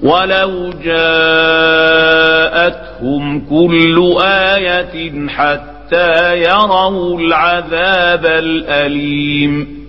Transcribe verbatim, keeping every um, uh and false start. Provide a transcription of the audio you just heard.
ولو جاءتهم كل آية حتى يروا العذاب الأليم